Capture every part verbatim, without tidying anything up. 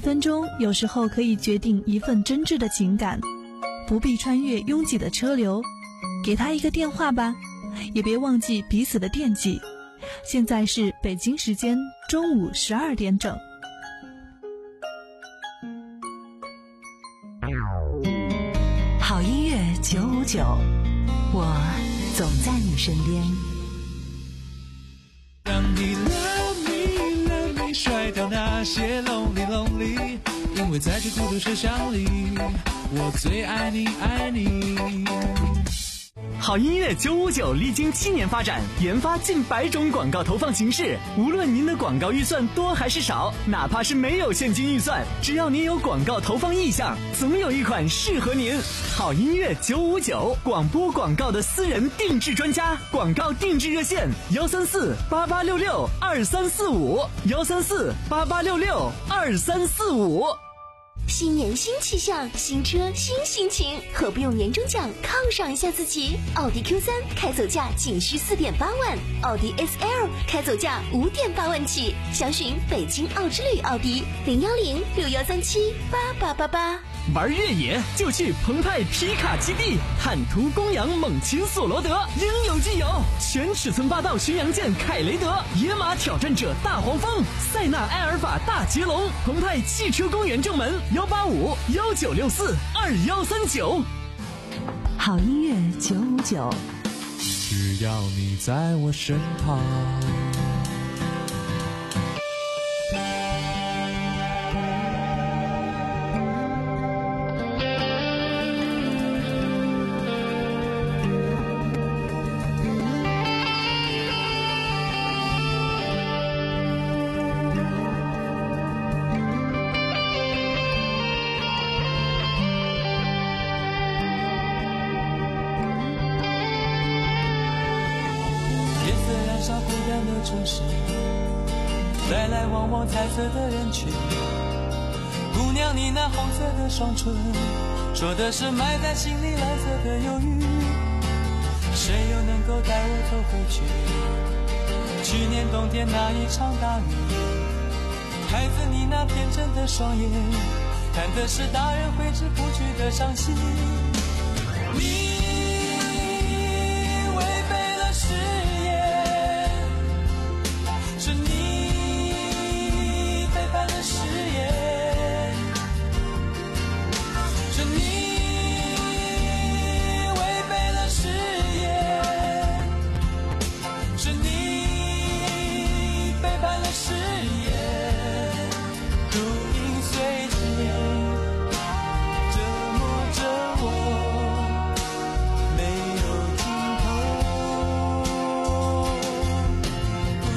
分钟有时候可以决定一份真挚的情感，不必穿越拥挤的车流，给他一个电话吧，也别忘记彼此的惦记。现在是北京时间中午十二点整。 好音乐九五九，我总在你身边。 当你 love me love me 甩掉那些 lonely lonely， 因为在这孤独车厢里，我最爱你爱你。 好音乐九五九历经七年发展，研发近百种广告投放形式。无论您的广告预算多还是少，哪怕是没有现金预算，只要您有广告投放意向，总有一款适合您。好音乐九五九，广播广告的私人定制专家，广告定制热线幺三四八八六六二三四五幺三四八八六六二三四五。 新年新气象，新车新心情，何不用年终奖犒赏一下自己？奥迪 Q 三 开走价仅需 四点八万，奥迪 S L 开走价 五点八万起。详询北京奥之旅奥迪零幺零六幺三七八八八八。 玩越野就去澎湃皮卡基地，坦途公羊猛禽索罗德应有尽有，全尺寸霸道巡洋舰凯雷德，野马挑战者大黄蜂，塞纳埃尔法大捷龙，澎湃汽车公园正门幺八五幺九六四二幺三九。 好音乐九五九， 只要你在我身旁。城市来来往往彩色的人群，姑娘你那红色的双唇，说的是埋在心里蓝色的忧郁，谁又能够带我走回去去年冬天那一场大雨？孩子你那天真的双眼，看的是大人挥之不去的伤心。你违背了誓言，是你背叛了誓言，是你违背了誓言，是你背叛了誓言，如影随形，折磨着我，没有尽头。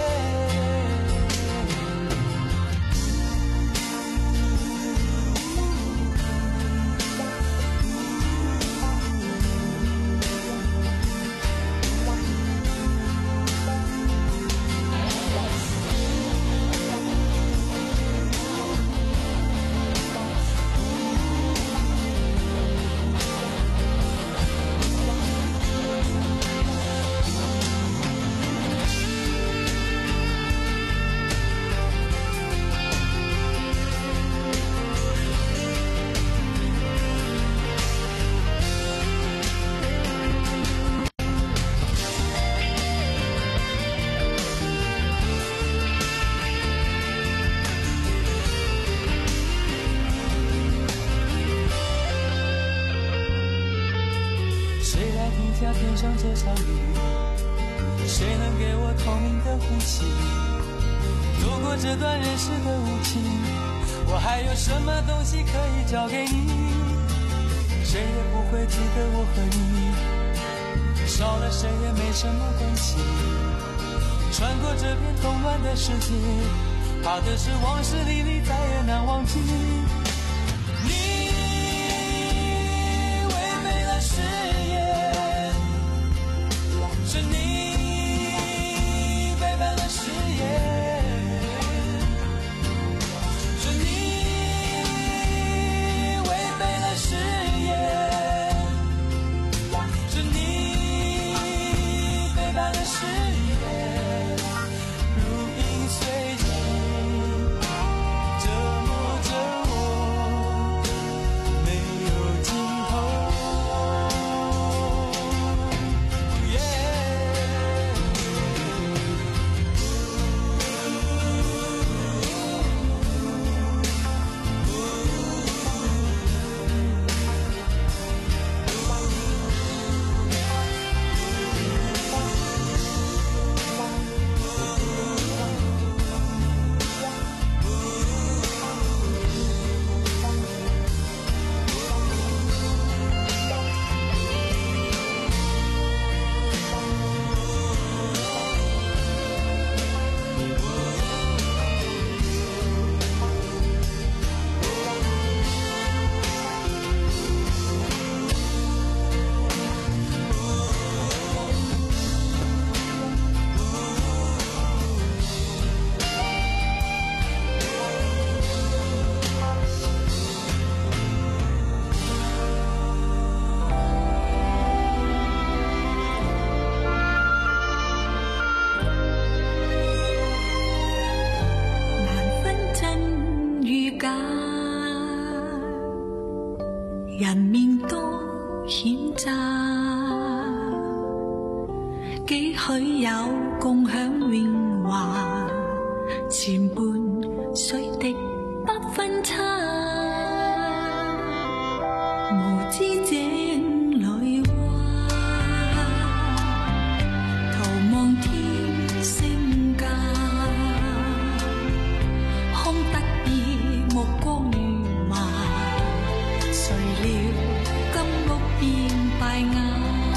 天上这场雨，谁能给我透明的呼吸？度过这段人世的无情，我还有什么东西可以交给你？谁也不会记得我和你，少了谁也没什么关系。穿过这片动乱的世界，怕的是往事历历再也难忘记。你违背了誓言，是你背叛了誓言，是你违背了誓言，是你背叛了誓言，如影随形，折磨人面多險詐，幾許有共享榮華，前半水滴不分差，無知井裏蛙，徒望天星價，空得意目光如麻，誰料金屋變敗瓦。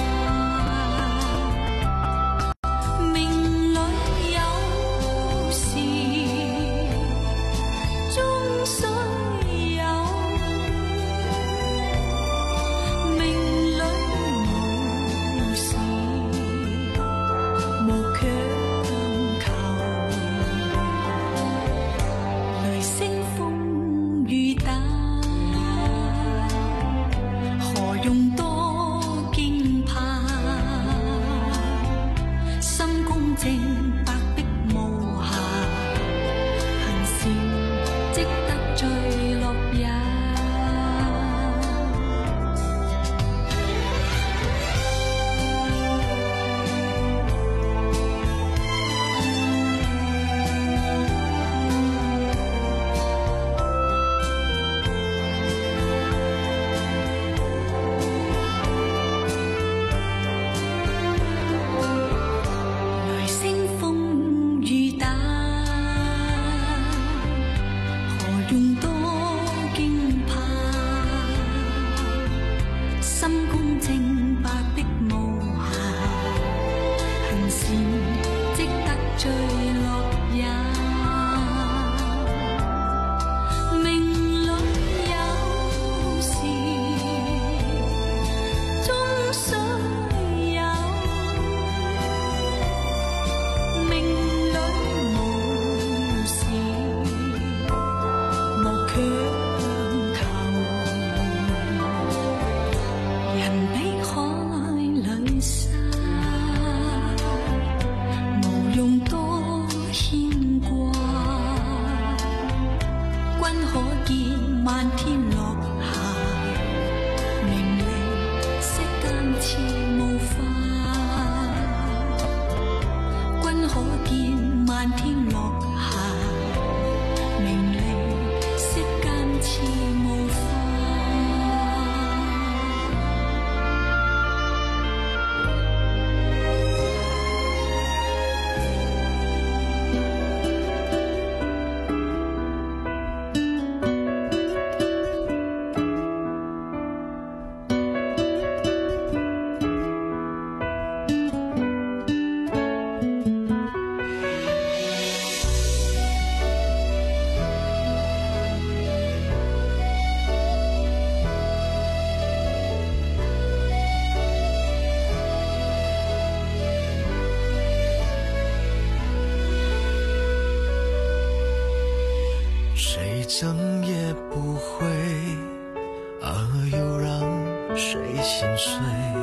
争也不会，而又让谁心碎？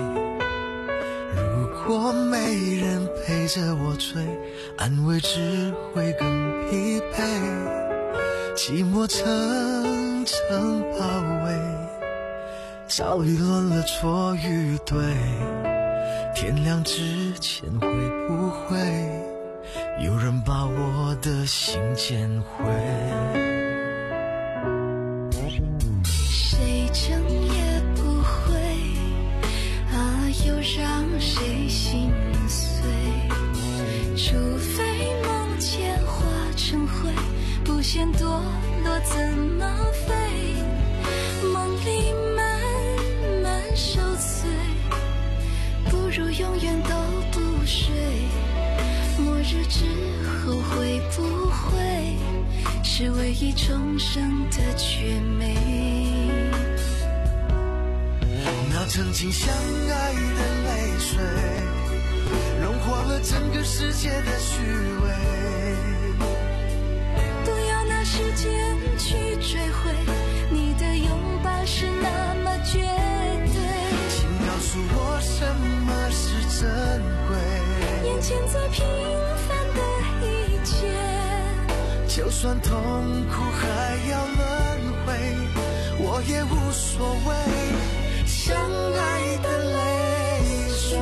如果没人陪着我追，安慰只会更疲惫。寂寞层层包围，早已乱了错与对。天亮之前会不会有人把我的心捡回？ 谁争也不会，啊，又让谁心碎？除非梦见化成灰，不嫌堕落怎么飞？梦里慢慢受罪，不如永远都不睡。末日之后会不会是唯一重生的绝美？ 那曾经相爱的泪水，融化了整个世界的虚伪。 不要拿时间去追回，你的拥抱是那么绝对。 请告诉我什么是珍贵， 眼前最平凡的一切， 就算痛苦还要轮回， 我也无所谓，相爱的泪水。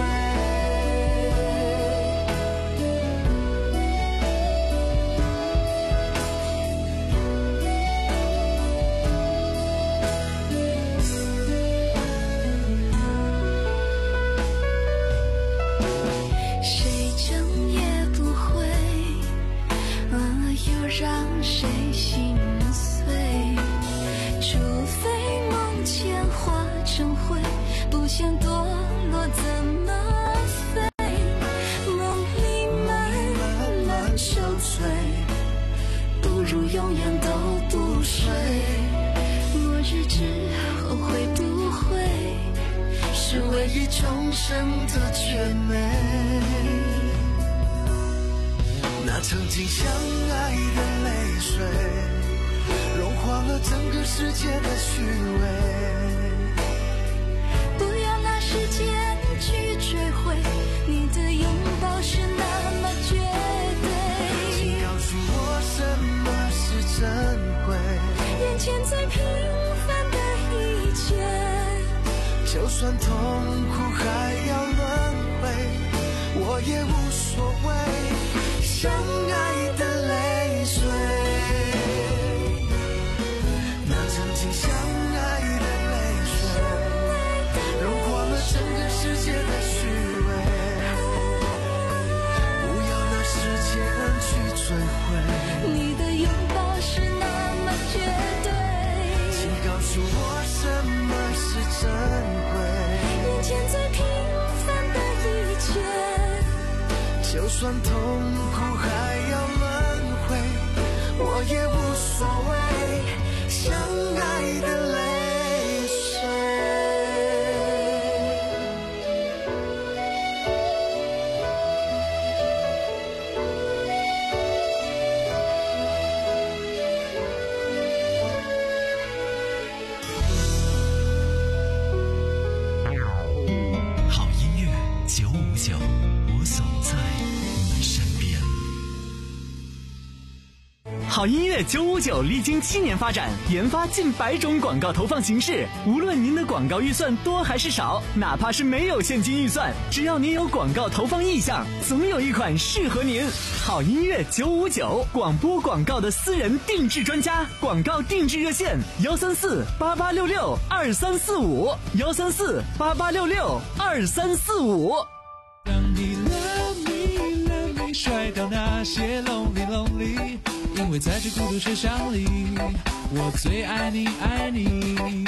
谁争也不会，啊，又让谁心碎？除非梦见化成灰，不想堕落怎么飞？梦里慢慢受罪，不如永远都不睡。末日之后会不会是唯一终生的绝美？ 那曾经相爱的泪水，融化了整个世界的虚伪。 不要拿时间去追回，你的拥抱是那么绝对。 请告诉我什么是珍贵， 眼前最平凡的一切， 就算痛苦还要轮回，我也无所谓。相爱的泪水，那曾经相爱的泪水，融化了整个世界的虚伪。不要拿时间去追回， 你的拥抱是那么绝对。 请告诉我什么是珍贵， 眼前最平凡的一切， 就算痛苦还要轮回，我也无所谓。相爱的泪水。 好音乐九五九，我总在你身边。好音乐九五九历经七年发展，研发近百种广告投放形式。无论您的广告预算多还是少，哪怕是没有现金预算，只要您有广告投放意向，总有一款适合您。好音乐九五九，广播广告的私人定制专家，广告定制热线幺三四八八六六二三四五幺三四八八六六二三四五。 让你 love me love me 甩掉那些 lonely lonely， 因为在这孤独车厢里，我最爱你爱你。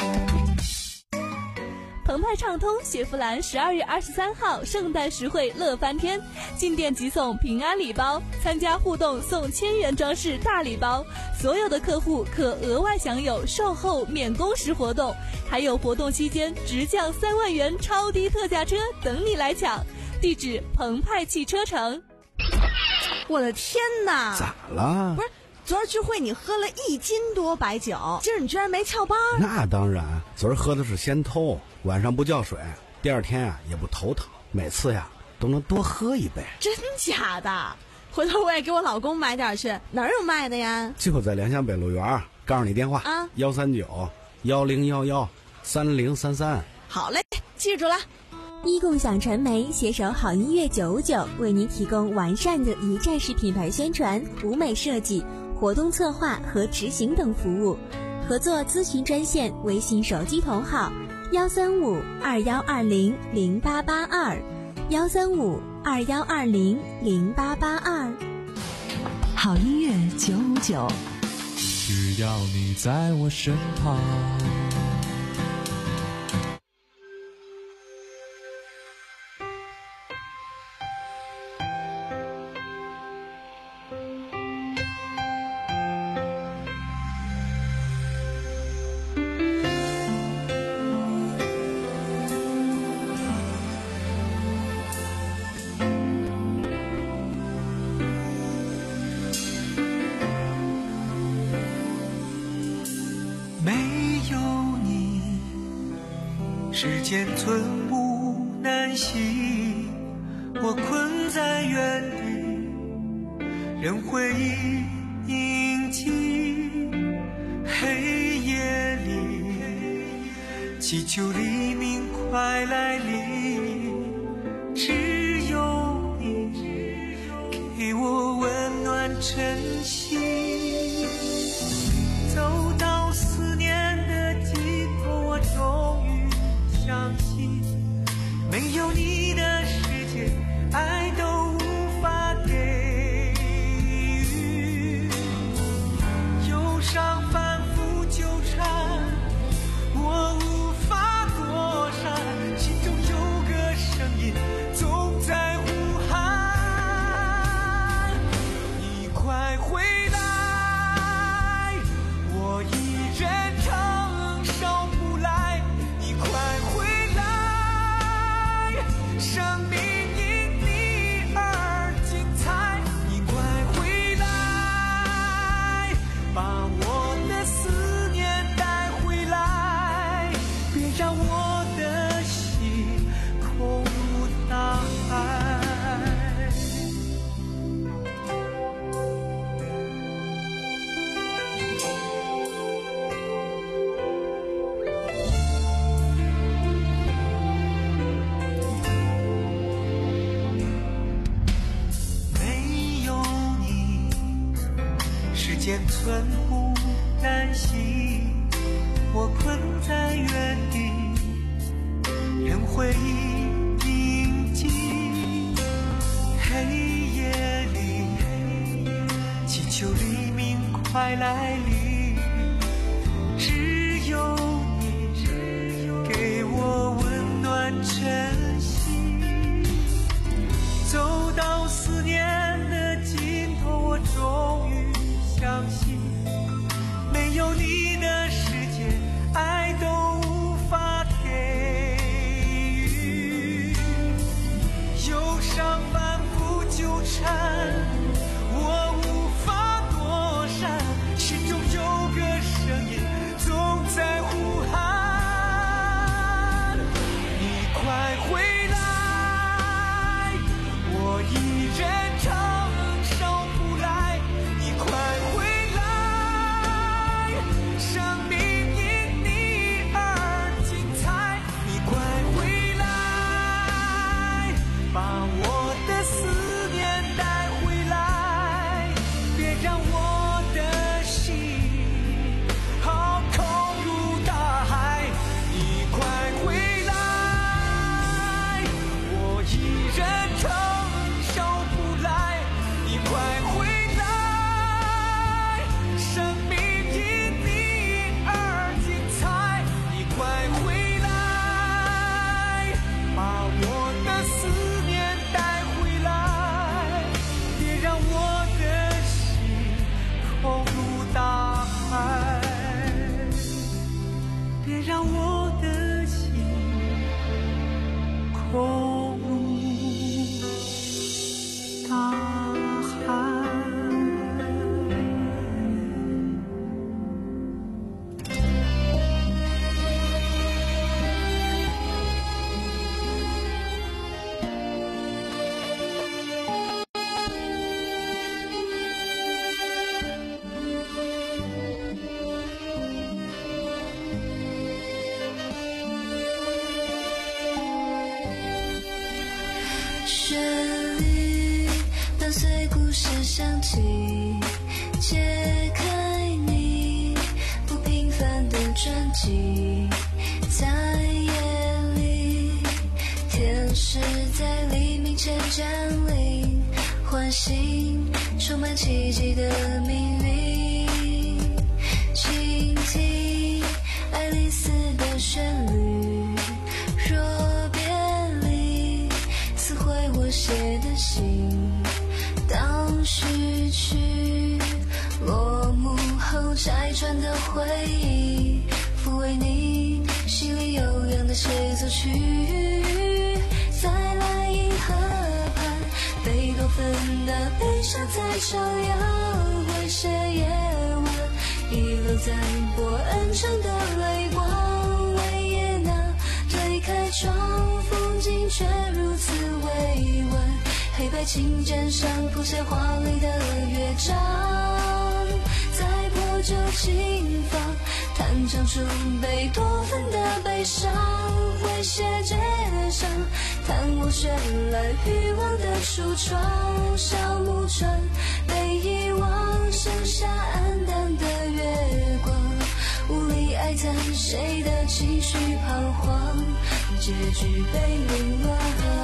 澎湃畅通雪佛兰十二月二十三号圣诞实惠乐翻天，进店即送平安礼包，参加互动送千元装饰大礼包，所有的客户可额外享有售后免工时活动，还有活动期间直降三万元超低特价车等你来抢。地址澎湃汽车城。 我的天哪！ 咋了？ 不是，昨儿聚会你喝了一斤多白酒，今儿你居然没翘班？ 那当然，昨儿喝的是先偷，晚上不叫水，第二天啊也不头疼，每次呀都能多喝一杯。 真假的？回头我也给我老公买点去，哪儿有卖的呀？ 就在良乡北路园，告诉你电话啊， 幺三九幺零幺幺三零三三。 好嘞，记住了。 一共享传媒携手好音乐九五九，为您提供完善的一站式品牌宣传、舞美设计、活动策划和执行等服务。合作咨询专线：微信手机同号幺三五二幺二零零八八二幺三五二幺二零零八八二。 好音乐九五九， 只要你在我身旁。 世间寸步难行，我困在原地，任回忆印记。黑夜里祈求黎明快来临，只有你给我温暖晨曦。走到思念的尽头，我终于相信，没有你的世界，爱都无法给予。忧伤反复纠缠，我无法躲闪，心中有个声音总在呼喊，你快回来，我一人承受不来，你快回来，生命因你而精彩，你快回来，把我的思念带回来，别让我的心空如大海。没有你，时间寸步难行，我困在原地，任回忆铭记。黑夜里，祈求黎明快来临，只有你给我温暖晨曦。走到思念的尽头，我终于相信，没有你的世界，爱都无法给予。忧伤反复纠缠，我无法躲闪，心中有个声音总在呼喊，你快回来，我一人承受不来，你快回来，生命因你而精彩，你快回来，把我的思念带回来，别让我的心好空如大海，你快回来，我一人承受不来，你快回来，生命因你而精彩，你快回来，把我的思念带回来，别让我的心空如大海，别让我的心空如大海。 旋律伴随故事响起，揭开你不平凡的传记。在夜里，天使在黎明前降临，唤醒充满奇迹的命运。倾听爱丽丝的旋律，若别离，撕毁我写的信。当序曲落幕后，拆穿的回忆，抚慰你心里悠扬的协奏曲。再来银河畔，贝多芬的悲伤在照耀，会写夜晚遗留在波恩城的泪光。维也纳推开窗，风景却如此委婉，黑白琴键上谱写华丽的乐章，在破酒轻放，弹唱出贝多芬的悲伤，诙谐街上，弹我绚烂欲望的橱窗，小木船被遗忘，剩下暗淡的月光，无力哀叹谁的情绪彷徨，结局被凌乱。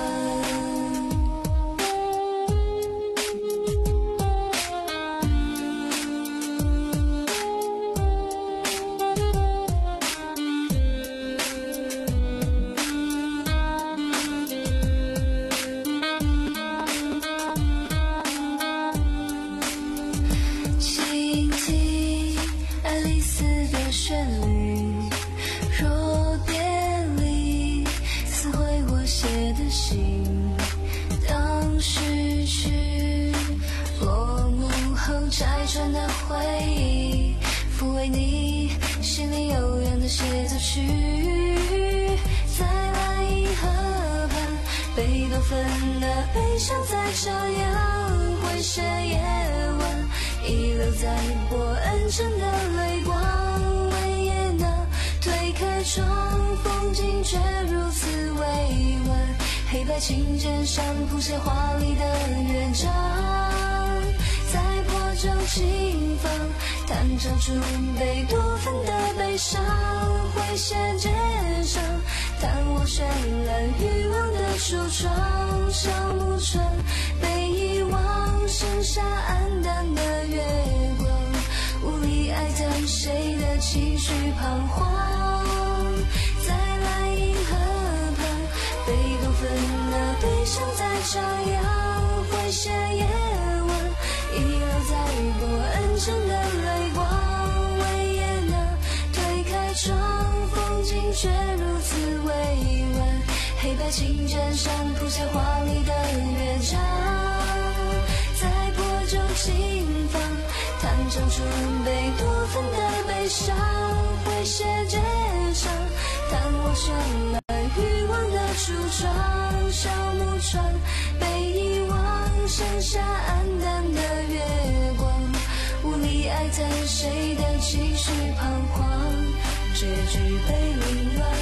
拆穿的回忆，抚慰你心里悠远的协奏曲，在蓝银河畔，贝多芬的悲伤在这样诙谐夜晚，遗留在伯恩城的泪光，维也纳推开窗，风景却如此委婉，黑白琴键上谱写华丽的乐章，在破旧轻放，弹唱出贝多芬的悲伤，诙谐街上，弹我绚烂欲望的橱窗，小木船被遗忘，剩下暗淡的月光，无力哀叹谁的情绪彷徨，在蓝银河畔，贝多芬的悲伤在这样诙谐夜晚，遗留在伯恩城的泪光，维也纳推开窗，风景却如此委婉，黑白琴键上谱写华丽的乐章，在破旧轻放，弹唱出贝多芬的悲伤，诙谐街上，弹我绚烂欲望的橱窗，小木船被遗忘，剩下暗淡的月光，无力哀叹谁的情绪彷徨，结局被凌乱。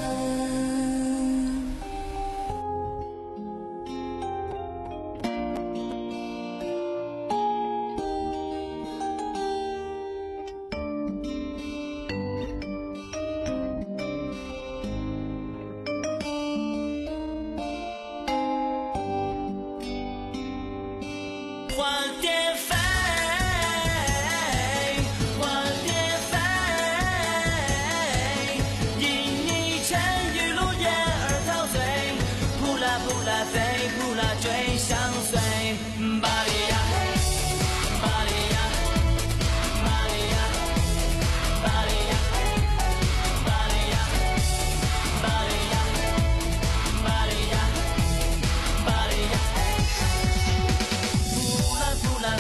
换电费，换电费，因你沉鱼落雁而陶醉，扑啦扑啦飞，扑啦追相随，巴黎呀，巴黎呀，巴黎呀，巴黎呀，巴黎呀，巴黎呀，巴黎呀，巴黎呀。扑啦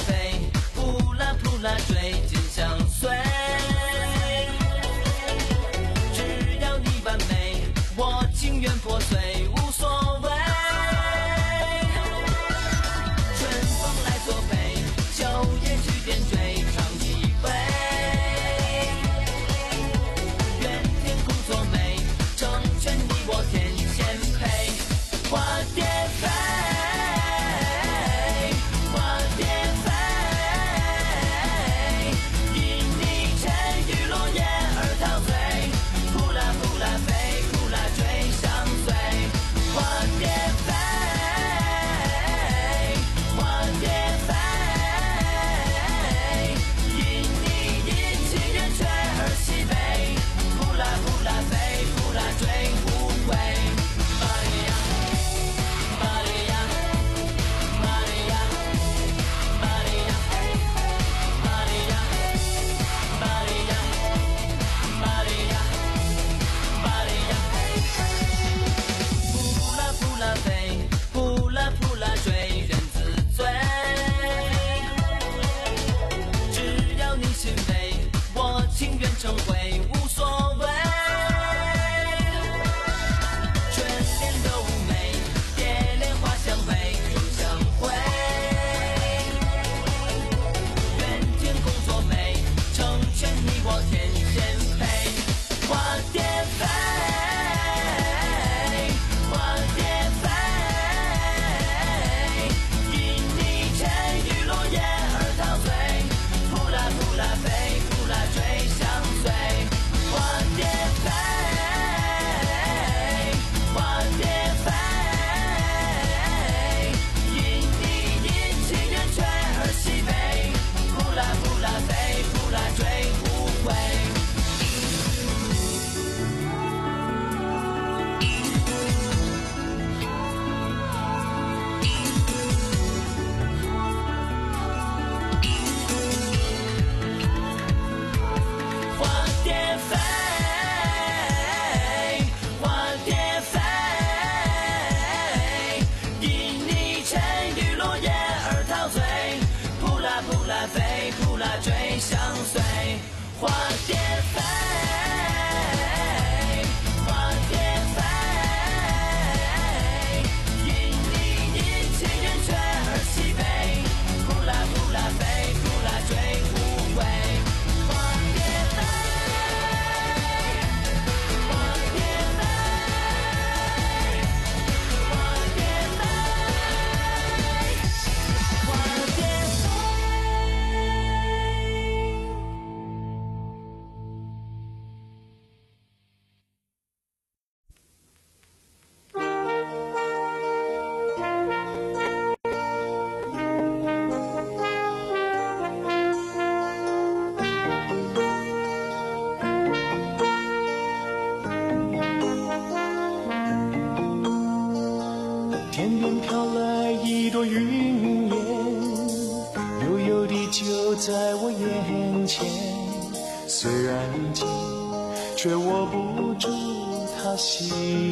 云烟，悠悠地就在我眼前，虽然已经却握不住它行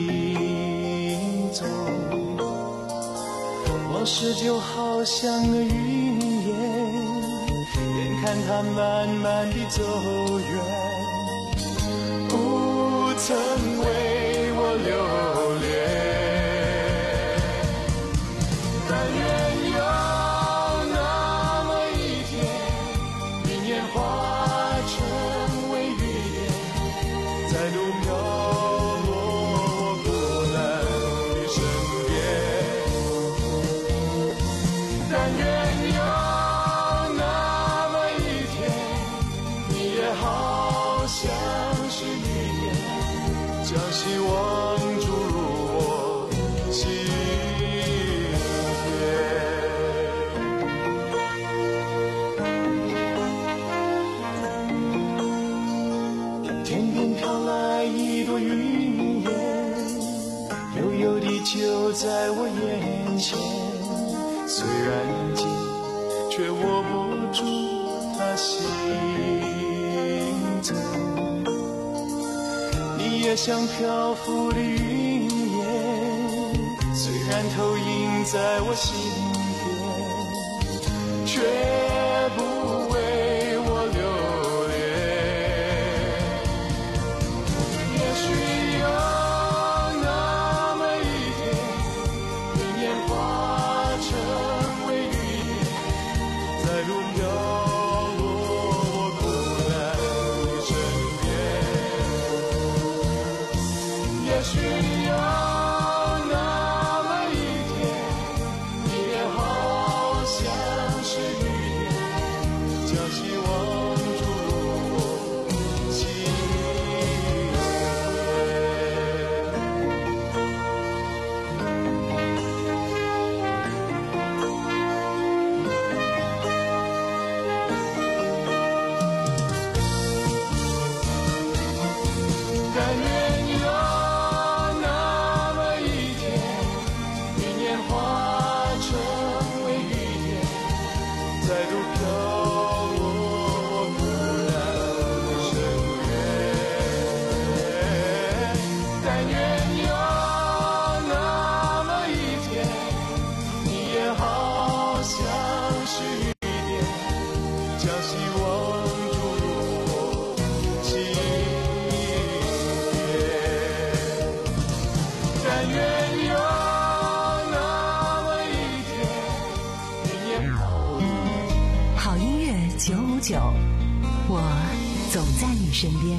踪。往事就好像那云烟，眼看它慢慢地走远，不曾为我留恋。但愿有那么一天，云烟化成为雨点，再度飘落我孤单的身边。但愿有那么一天，你也好像是雨点，将希望注入我心田。天边飘来一朵云烟，悠悠地就在我眼前，虽然已经却握不住它行走。你也像漂浮的云烟，虽然投影在我心田，却不为我留恋。也许有那么一天，云烟化成为雨点，再度飘落我孤单的身边。也许有那么一天，你也好像是雨点，将希望注入我心但愿有那么一天，云烟化成为雨点，再度飘落我孤单的身边。但愿有那么一天，你也好像是雨点，将希望注入我心田。但愿有那么一天，云烟好好音乐九五九，我总在你身边。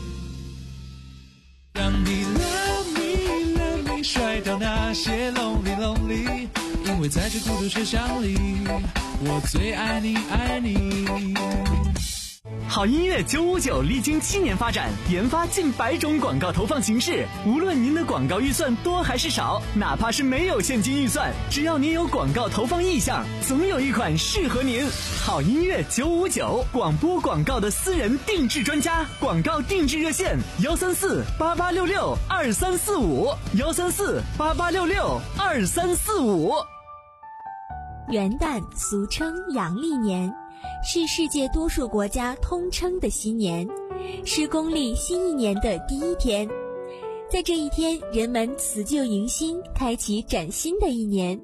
让你 love me love me 甩掉那些 lonely lonely， 因为在这孤独学校里，我最爱你爱你。 好音乐九五九历经七年发展，研发近百种广告投放形式。无论您的广告预算多还是少，哪怕是没有现金预算，只要您有广告投放意向，总有一款适合您。好音乐九五九，广播广告的私人定制专家，广告定制热线幺三四八八六六二三四五幺三四八八六六二三四五。 元旦俗称阳历年，是世界多数国家通称的新年，是公历新一年的第一天。在这一天，人们辞旧迎新，开启崭新的一年。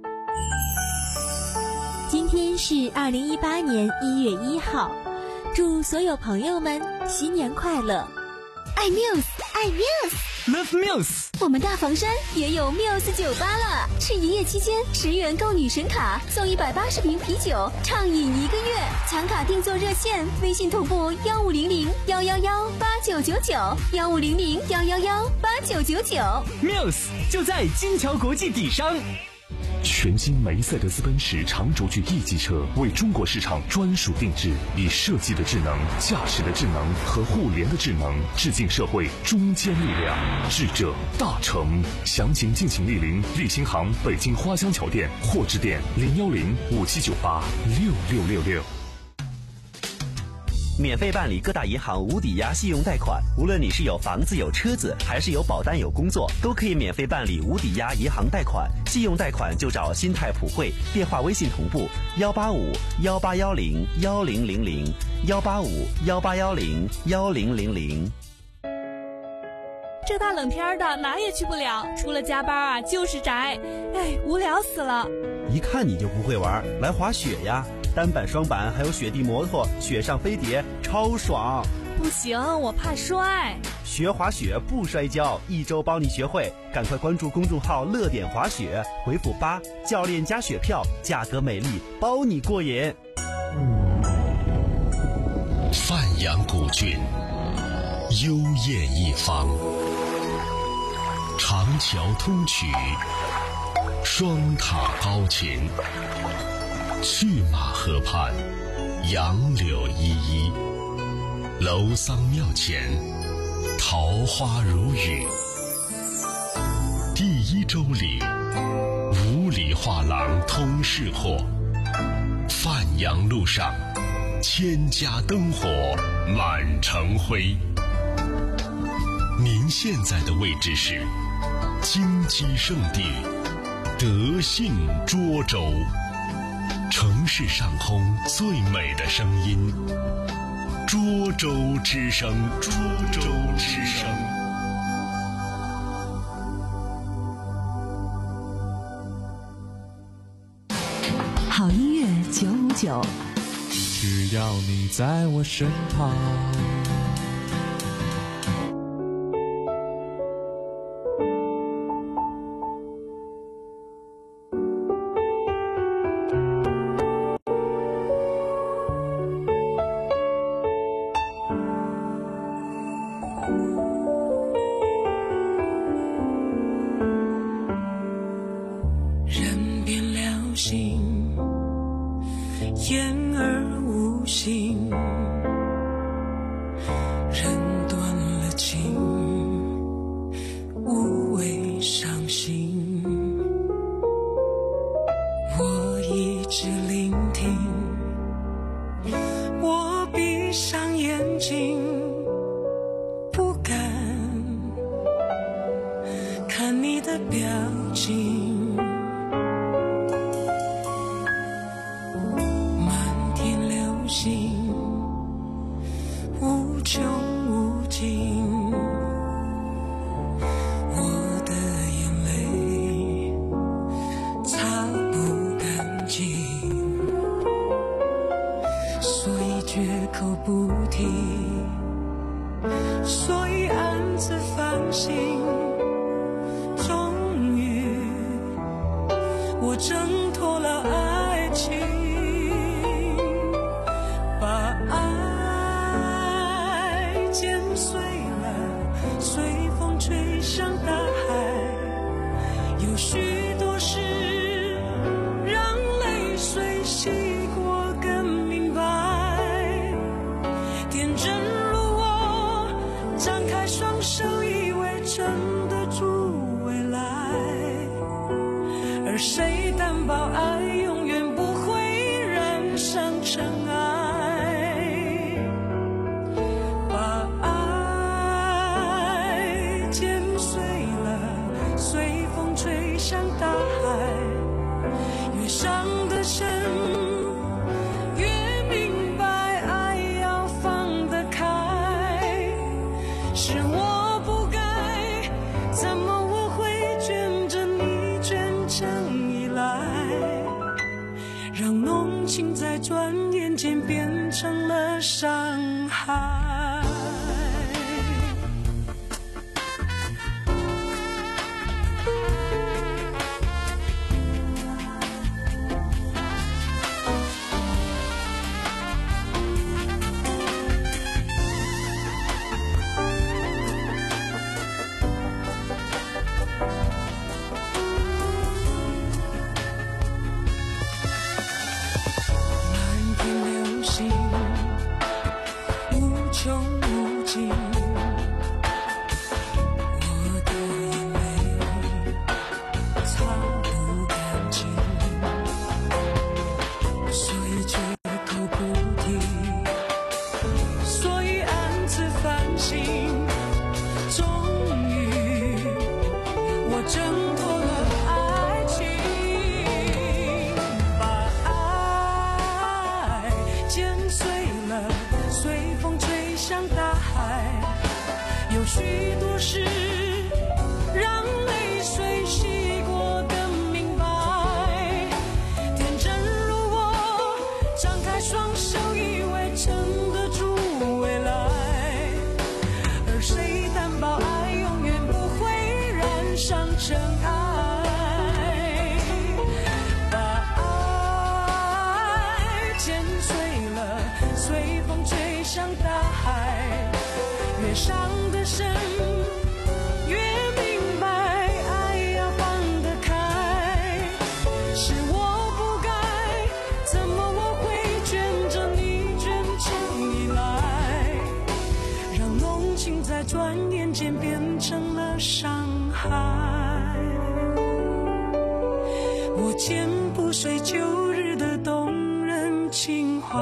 今天是二零一八年一月一号，祝所有朋友们新年快乐！爱 Muse， 爱 Muse，Love Muse。 我们大房山也有 Muse 酒吧了，是营业期间十元购女神卡送一百八十瓶啤酒，畅饮一个月。抢卡订座热线：微信同步幺五零零幺幺幺八九九九幺五零零幺幺幺八九九九。 Muse 就在金桥国际底商。 全新梅赛德斯奔驰长轴距 E 级车为中国市场专属定制，以设计的智能、驾驶的智能和互联的智能，致敬社会中坚力量，智者大成。详情敬请莅临立新行北京花乡桥店或致电零幺零五七九八六六六六。 免费办理各大银行无抵押信用贷款。无论你是有房子有车子，还是有保单有工作，都可以免费办理无抵押银行贷款。信用贷款就找新泰普惠，电话微信同步幺八五幺八幺零幺零零零幺八五幺八幺零幺零零零。 这大冷天的哪也去不了，除了加班啊就是宅，哎，无聊死了。 一看你就不会玩，来滑雪呀！单板、双板还有雪地摩托、雪上飞碟，超爽。 不行，我怕摔。 学滑雪不摔跤，一周帮你学会。赶快关注公众号乐点滑雪，回复八，教练加雪票，价格美丽，包你过瘾。 范阳古郡，幽艳一方，长桥通衢，双塔高琴，去马河畔，杨柳依依，楼桑庙前，桃花如雨。第一周里，五里画廊通市货，范阳路上，千家灯火满城辉。您现在的位置是金鸡圣地德信涿州，城市上空最美的声音，涿州之声，涿州之声。 好音乐九五九， 只要你在我身旁。 无穷双手以为撑得住未来，而谁担保爱永远不会染上尘埃？把爱剪碎了，随风吹向大海，越伤得深越明白，爱要放得开。是我不该，怎么我会卷着你卷成依赖，让浓情在转眼间变成了伤害。我剪不碎旧日的动人情怀，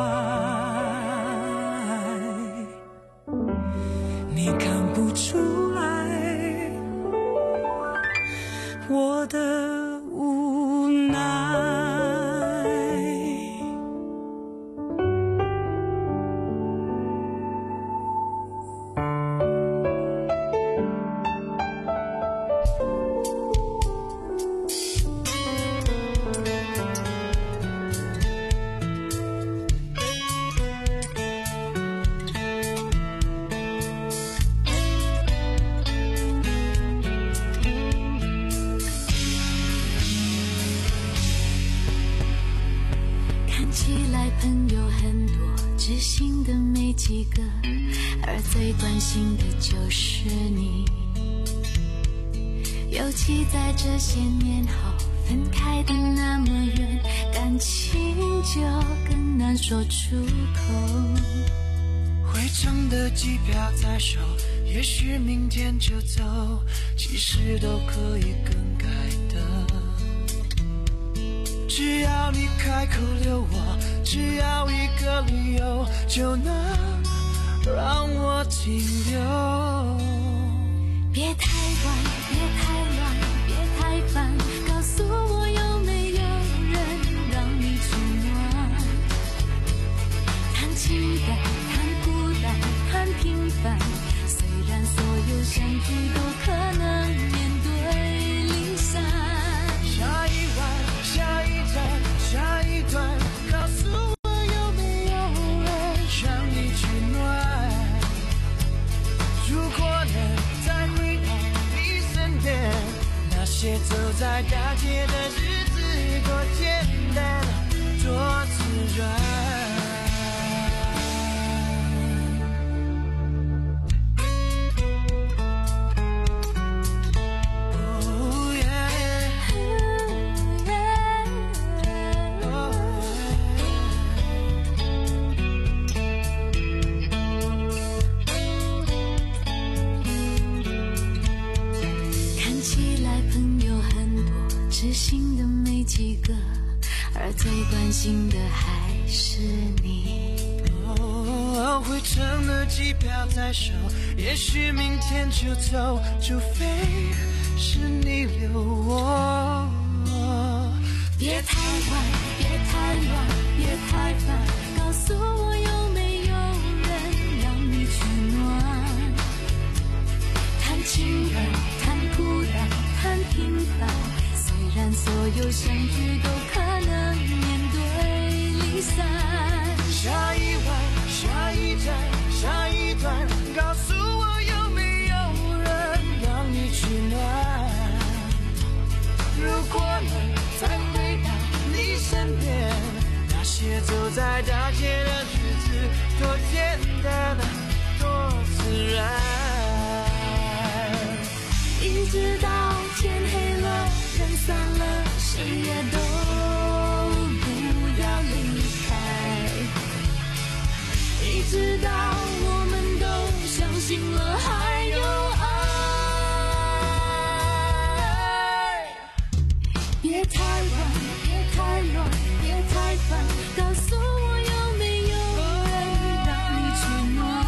你看不出来我的无奈。 朋友很多，知心的没几个，而最关心的就是你。尤其在这些年后，分开的那么远，感情就更难说出口。 回程的机票在手，也许明天就走，其实都可以更改的。只要你开口留我，只要一个理由，就能让我停留。 别太晚，别太乱，别太烦，告诉我有没有人让你取暖。谈情感，谈孤单，谈平凡，虽然所有相聚都可能面对离散。 下一晚，下一站，下一段，告诉我有没有人让你取暖。如果能再回到你身边，那些走在大街的日子多简单，多自然。 知心的没几个，而最关心的还是你。 哦，回程的机票在手，也许明天就走，除非是你留我。 别太晚，别太乱，别太烦，告诉我有没有人让你取暖。谈情感，谈孤单，谈平凡，虽然所有相聚都可能面对离散。 下一晚，下一站，下一段，告诉我有没有人让你取暖。如果能再回到你身边，那些走在大街的日子多简单，多自然。 一直到天黑了，人散了，谁也都不要离开，一直到我们都相信了还有爱。别太晚，别太乱，别太烦，告诉我有没有人让你取暖。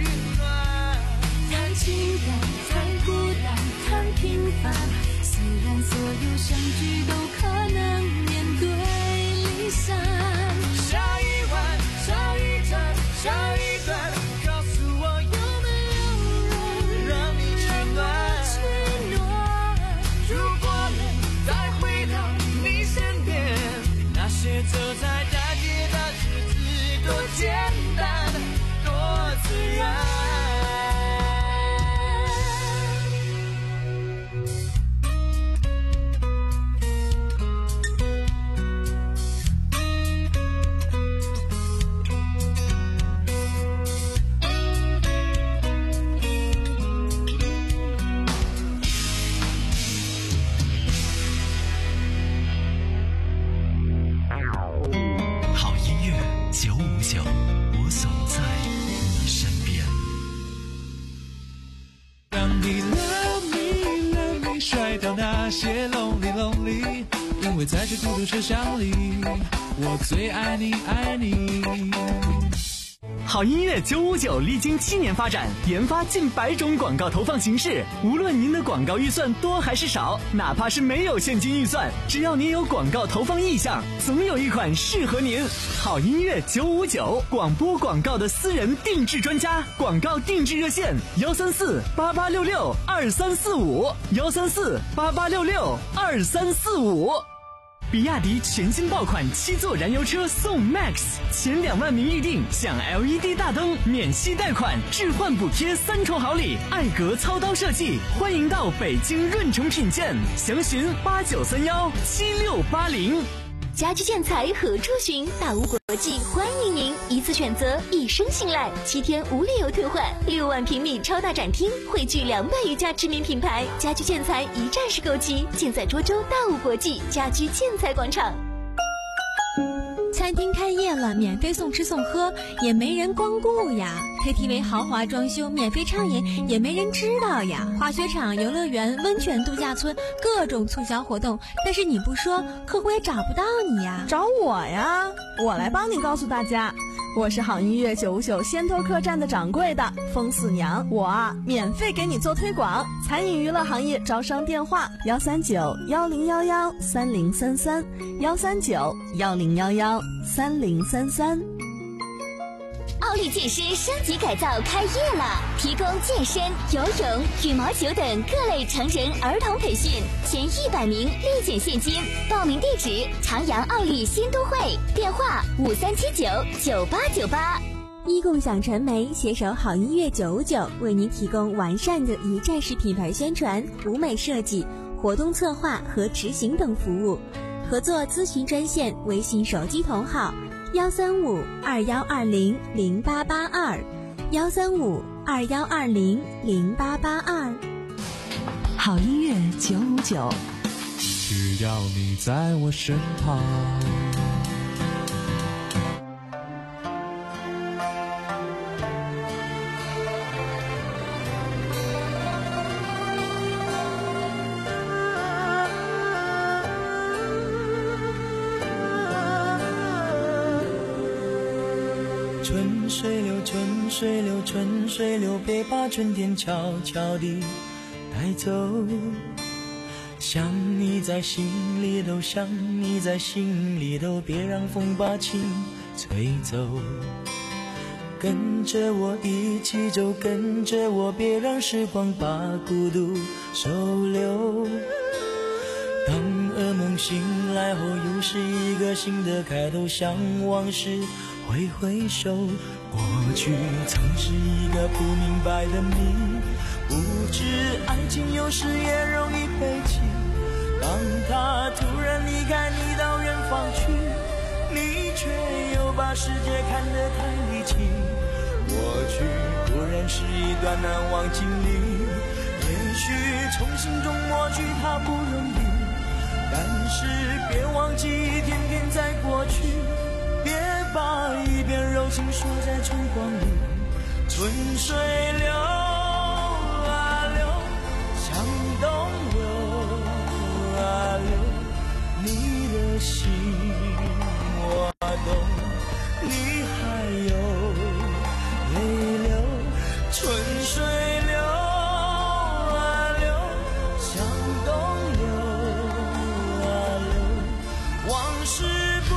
谈情感，谈孤单，谈平凡，虽然所有相聚都可能面对离散。 下一晚，下一站，下一段，告诉我有没有人为在这孤独车厢里，我最爱你爱你。 好音乐九五九历经七年发展，研发近百种广告投放形式。无论您的广告预算多还是少，哪怕是没有现金预算，只要您有广告投放意向，总有一款适合您。好音乐九五九，广播广告的私人定制专家，广告定制热线：幺三四八八六六二三四五，幺三四八八六六二三四五。比亚迪全新爆款七座燃油车送 Max， 前两万名预定享 L E D 大灯、免息贷款、置换补贴三重好礼，艾格操刀设计，欢迎到北京润城品鉴，详询八九三幺七六八零。 家居建材何处寻？大屋国际欢迎您，一次选择，一生信赖，七天无理由退换，六万平米超大展厅，汇聚两百余家知名品牌，家居建材一站式购齐，尽在涿州大屋国际家居建材广场。 餐厅开业了，免费送吃送喝，也没人光顾呀。K T V 豪华装修，免费畅饮，也没人知道呀。滑雪场、游乐园、温泉度假村，各种促销活动，但是你不说，客户也找不到你呀。 找我呀，我来帮你告诉大家。我是好音乐九五九仙头客栈的掌柜的风四娘，我啊免费给你做推广。餐饮娱乐行业招商电话：幺三九幺零幺幺三零三三，幺三九幺零幺幺三零三三。 奥利健身升级改造开业了，提供健身、游泳、羽毛球等各类成人儿童培训，前一百名立减现金。报名地址：长阳奥利新都会，电话五三七九九八九八。 一共享传媒携手好音乐九五九，为您提供完善的一站式品牌宣传、舞美设计、活动策划和执行等服务。合作咨询专线：微信手机同号。幺三五二幺二零零八八二，幺三五二幺二零零八八二。 好音乐九五九， 只要你在我身旁。 春水流，春水流，春水流，别把春天悄悄地带走。想你在心里头，想你在心里头，别让风把情吹走。跟着我一起走，跟着我，别让时光把孤独收留。当噩梦醒来后，又是一个新的开头，向往事挥挥手，过去曾是一个不明白的谜，不知爱情有时也容易悲戚。当他突然离开你到远方去，你却又把世界看得太离奇。过去果然是一段难忘经历，也许从心中抹去它不容易，但是别忘记天天在过去，别把一片柔情锁在春光里。春水流啊流，向东流啊流，你的心我懂，你还有泪流。春水流啊流，向东流啊流，往事不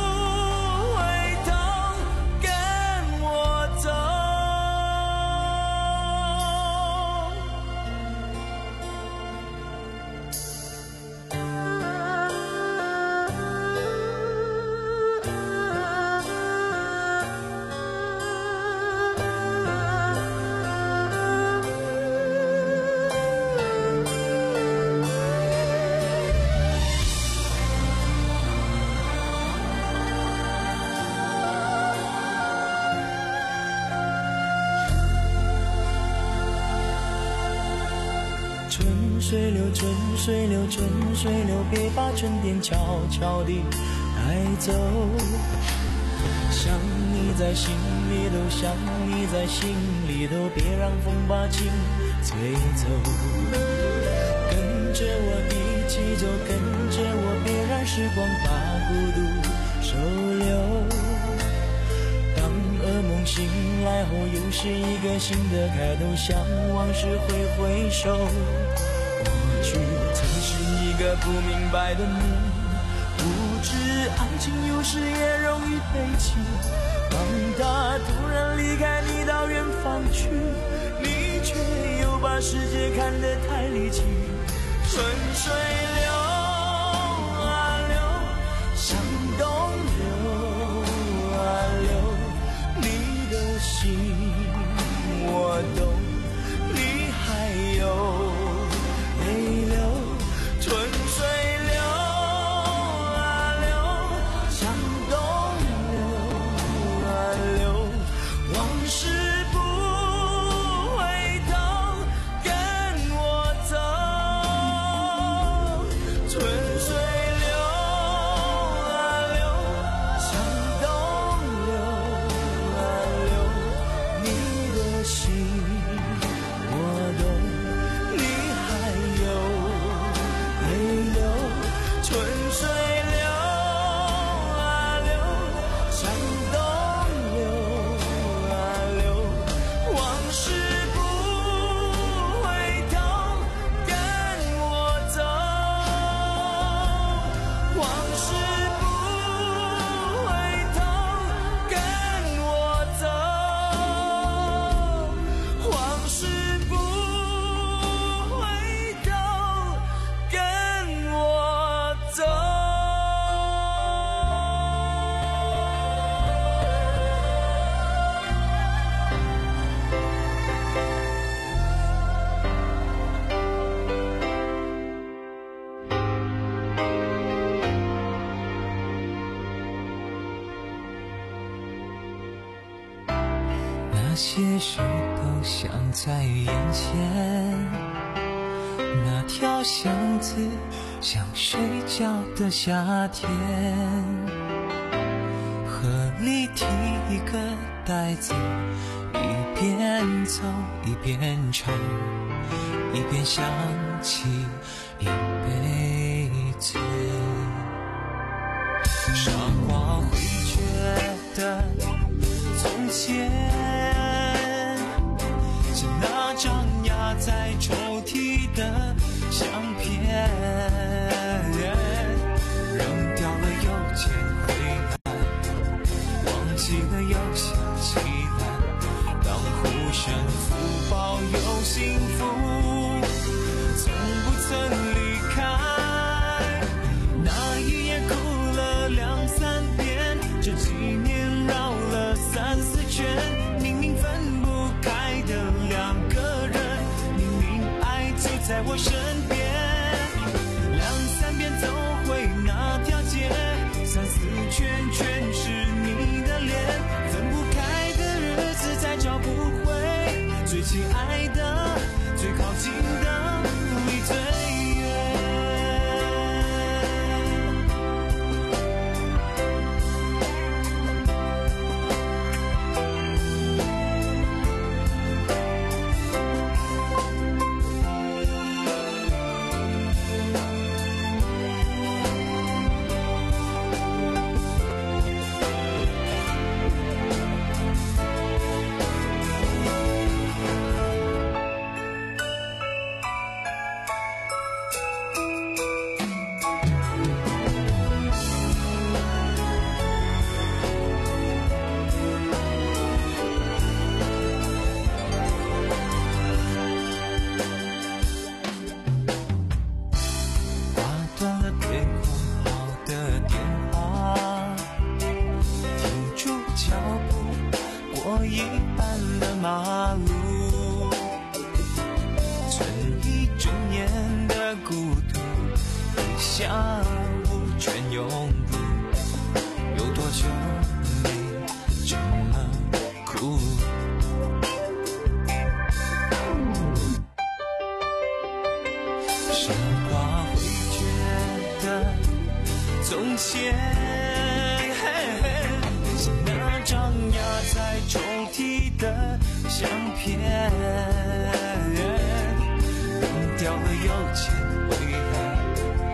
水流，春水流，春水流，别把春天悄悄地带走。想你在心里头，想你在心里头，别让风把情吹走。跟着我一起走，跟着我，别让时光把孤独收留。当噩梦醒来后，又是一个新的开头，向往事挥挥手。过去曾是一个不明白的你，不知爱情有时也容易悲情。当他突然离开你到远方去，你却又把世界看得太离奇。春水流啊流，向东流啊流，你的心我懂，你还有泪流。春水流啊流，向东流啊流，往事不回头，跟我走。春水流啊流，向东流啊流，你的心我懂，你还有泪流。春水流啊流，向东流啊流，往事不回头，跟我走。往事不回头，跟我走。往事不回头，跟我走。那些事都像在眼前，那条巷子像睡觉的夏天，河里提一个袋子，一边走一边唱，一边想起一辈子。傻瓜会觉得从前是那张压在抽屉的相片，扔掉了又捡回来，忘记了又想起来，当护身符保有幸福，从不曾离开。那一夜哭了两三遍，这几年绕了三四圈，明明分不开的两个人，明明爱就在我身边，两三遍走回那条街，三四圈全是你的脸，分不开的日子再找不回，最亲爱的最靠近的离最远。从前是那张压在抽屉的相片，扔掉了又捡回来，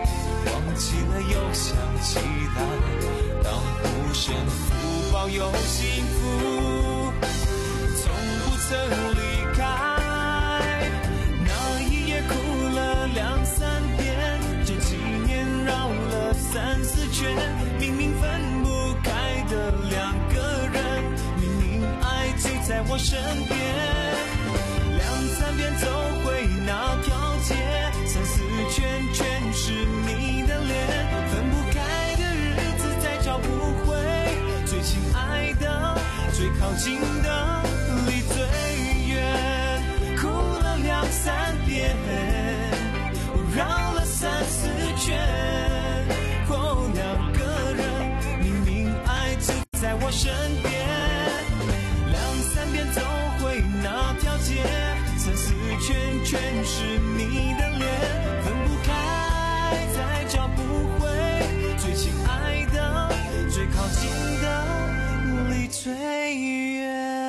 保有幸福，从不曾离开。那一夜哭了两三遍，这几年绕了三四圈，明明分不开的两个人，明明爱就在我身边。两三遍走回那条街，三四圈全是你的脸，分不开的日子再找不回，最亲爱的最靠近的离最远，哭了两三遍，我绕了三四圈，哦，两个人明明爱就在我身边，两三遍走回那条街，三四圈全是你的脸，分不开再找不回，最亲爱的最靠近的离最远。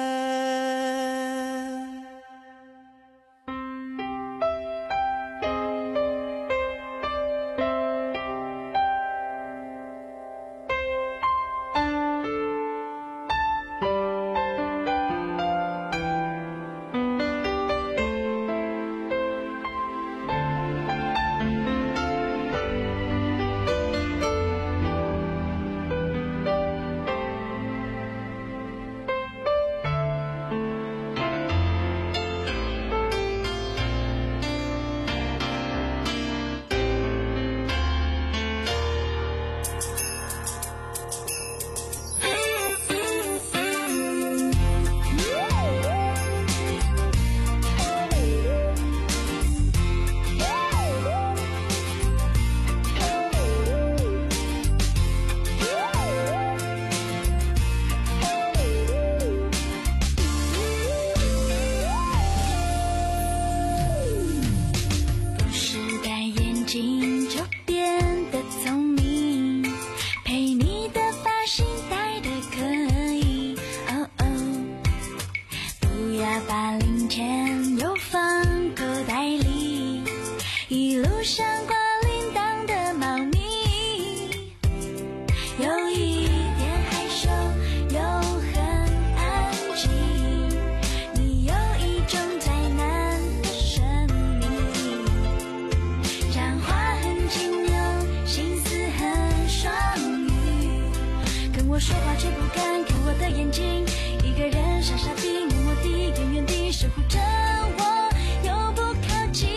说话却不敢看我的眼睛，一个人傻傻地默默地远远地守护着我，又不靠近。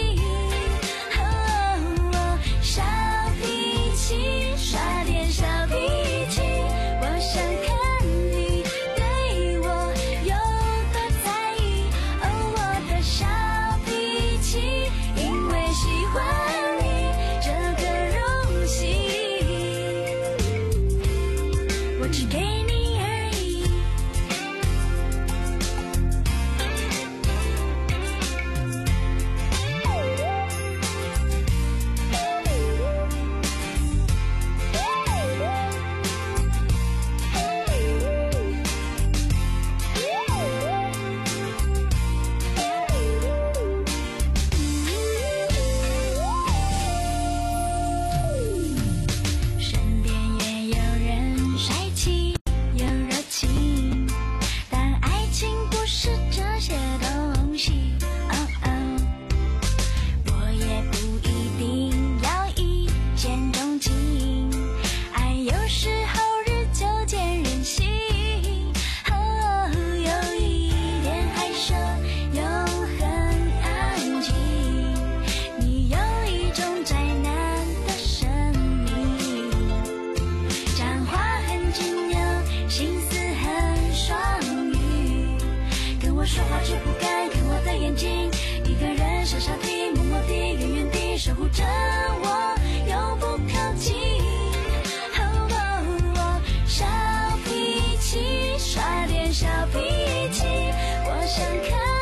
哦哦，小脾气，耍点小脾气，我想看你对我有多在意。哦，我的小脾气，因为喜欢你这个荣幸，我只给你而已。身边也有人帅气又热情，但爱情不是这些东西。哦哦，我也不一定要一见钟情，爱有时候日久见人心。哦，有一点害羞又很安静，你有一种宅男的神秘，讲话很金牛，心思很双鱼，跟我说话却不敢看我的眼睛，一个人傻傻地默默地远远地守护着我，又不靠近。哦哦哦，小脾气，耍点小脾气，我想看